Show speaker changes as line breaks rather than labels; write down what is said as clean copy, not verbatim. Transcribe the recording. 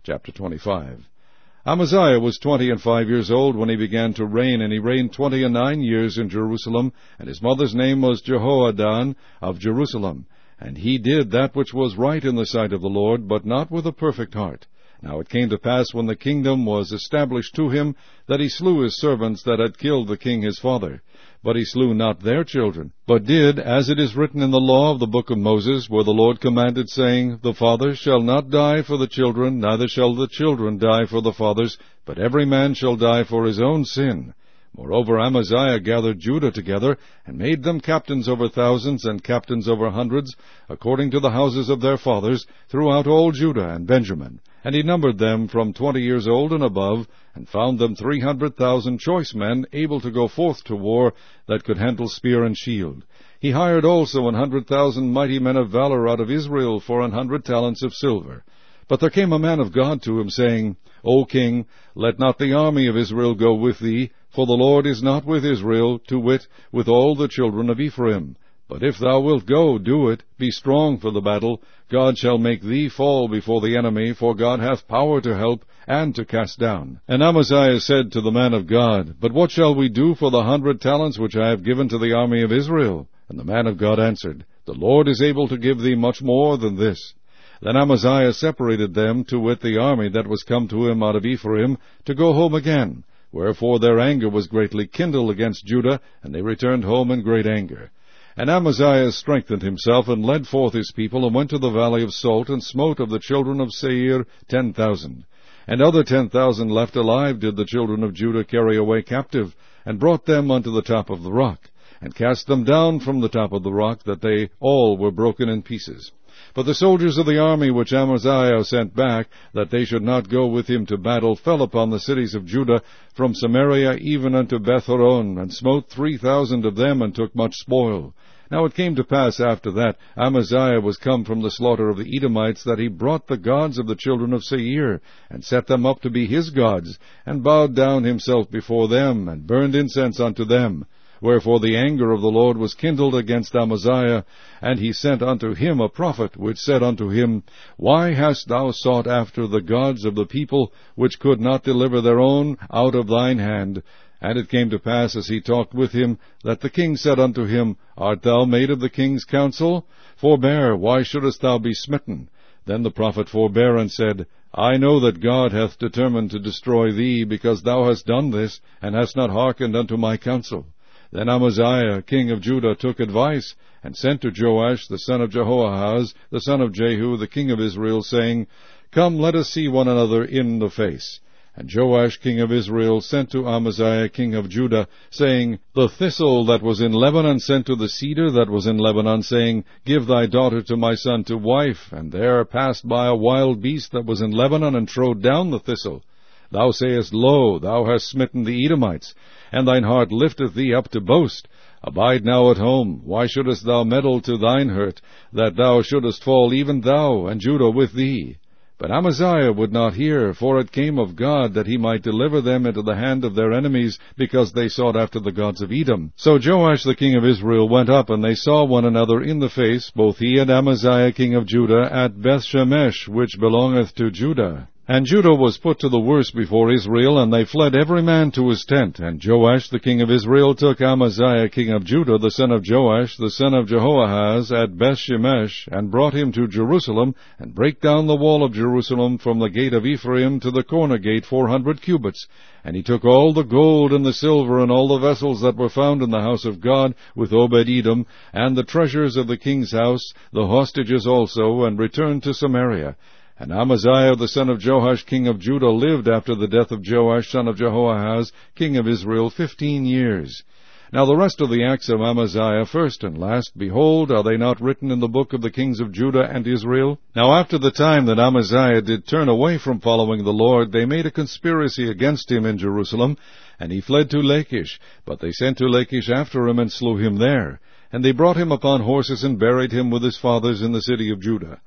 Chapter 25. Amaziah was 25 years old when he began to reign, and he reigned 29 years in Jerusalem, and his mother's name was Jehoaddan of Jerusalem. And he did that which was right in the sight of the Lord, but not with a perfect heart. Now it came to pass, when the kingdom was established to him, that he slew his servants that had killed the king his father. But he slew not their children, but did, as it is written in the law of the book of Moses, where the Lord commanded, saying, The fathers shall not die for the children, neither shall the children die for the fathers, but every man shall die for his own sin. Moreover, Amaziah gathered Judah together, and made them captains over thousands, and captains over hundreds, according to the houses of their fathers, throughout all Judah and Benjamin. And he numbered them from 20 years old and above, and found them 300,000 choice men, able to go forth to war, that could handle spear and shield. He hired also 100,000 mighty men of valor out of Israel for 100 talents of silver. But there came a man of God to him, saying, O king, let not the army of Israel go with thee, for the Lord is not with Israel, to wit, with all the children of Ephraim. But if thou wilt go, do it, be strong for the battle. God shall make thee fall before the enemy, for God hath power to help and to cast down. And Amaziah said to the man of God, But what shall we do for the 100 talents which I have given to the army of Israel? And the man of God answered, The Lord is able to give thee much more than this. Then Amaziah separated them, to wit, the army that was come to him out of Ephraim, to go home again. Wherefore their anger was greatly kindled against Judah, and they returned home in great anger. And Amaziah strengthened himself, and led forth his people, and went to the valley of Salt, and smote of the children of Seir 10,000. And other 10,000 left alive did the children of Judah carry away captive, and brought them unto the top of the rock, and cast them down from the top of the rock, that they all were broken in pieces. But the soldiers of the army which Amaziah sent back, that they should not go with him to battle, fell upon the cities of Judah, from Samaria even unto Bethhoron, and smote 3,000 of them, and took much spoil. Now it came to pass after that Amaziah was come from the slaughter of the Edomites, that he brought the gods of the children of Seir, and set them up to be his gods, and bowed down himself before them, and burned incense unto them. Wherefore the anger of the Lord was kindled against Amaziah, and he sent unto him a prophet, which said unto him, Why hast thou sought after the gods of the people, which could not deliver their own out of thine hand? And it came to pass, as he talked with him, that the king said unto him, Art thou made of the king's counsel? Forbear, why shouldest thou be smitten? Then the prophet forbare, and said, I know that God hath determined to destroy thee, because thou hast done this, and hast not hearkened unto my counsel. Then Amaziah, king of Judah, took advice, and sent to Joash, the son of Jehoahaz, the son of Jehu, the king of Israel, saying, Come, let us see one another in the face. And Joash, king of Israel, sent to Amaziah, king of Judah, saying, The thistle that was in Lebanon sent to the cedar that was in Lebanon, saying, Give thy daughter to my son to wife. And there passed by a wild beast that was in Lebanon, and trode down the thistle. Thou sayest, Lo, thou hast smitten the Edomites, and thine heart lifteth thee up to boast. Abide now at home. Why shouldest thou meddle to thine hurt, that thou shouldest fall, even thou, and Judah with thee? But Amaziah would not hear, for it came of God, that he might deliver them into the hand of their enemies, because they sought after the gods of Edom. So Joash the king of Israel went up, and they saw one another in the face, both he and Amaziah king of Judah, at Bethshemesh, which belongeth to Judah. And Judah was put to the worse before Israel, and they fled every man to his tent. And Joash the king of Israel took Amaziah king of Judah, the son of Joash, the son of Jehoahaz, at Bethshemesh, and brought him to Jerusalem, and brake down the wall of Jerusalem from the gate of Ephraim to the corner gate 400 cubits. And he took all the gold and the silver, and all the vessels that were found in the house of God, with Obed-Edom, and the treasures of the king's house, the hostages also, and returned to Samaria. And Amaziah the son of Joash king of Judah lived after the death of Joash son of Jehoahaz king of Israel 15 years. Now the rest of the acts of Amaziah, first and last, behold, are they not written in the book of the kings of Judah and Israel? Now after the time that Amaziah did turn away from following the Lord, they made a conspiracy against him in Jerusalem, and he fled to Lachish. But they sent to Lachish after him, and slew him there. And they brought him upon horses, and buried him with his fathers in the city of Judah.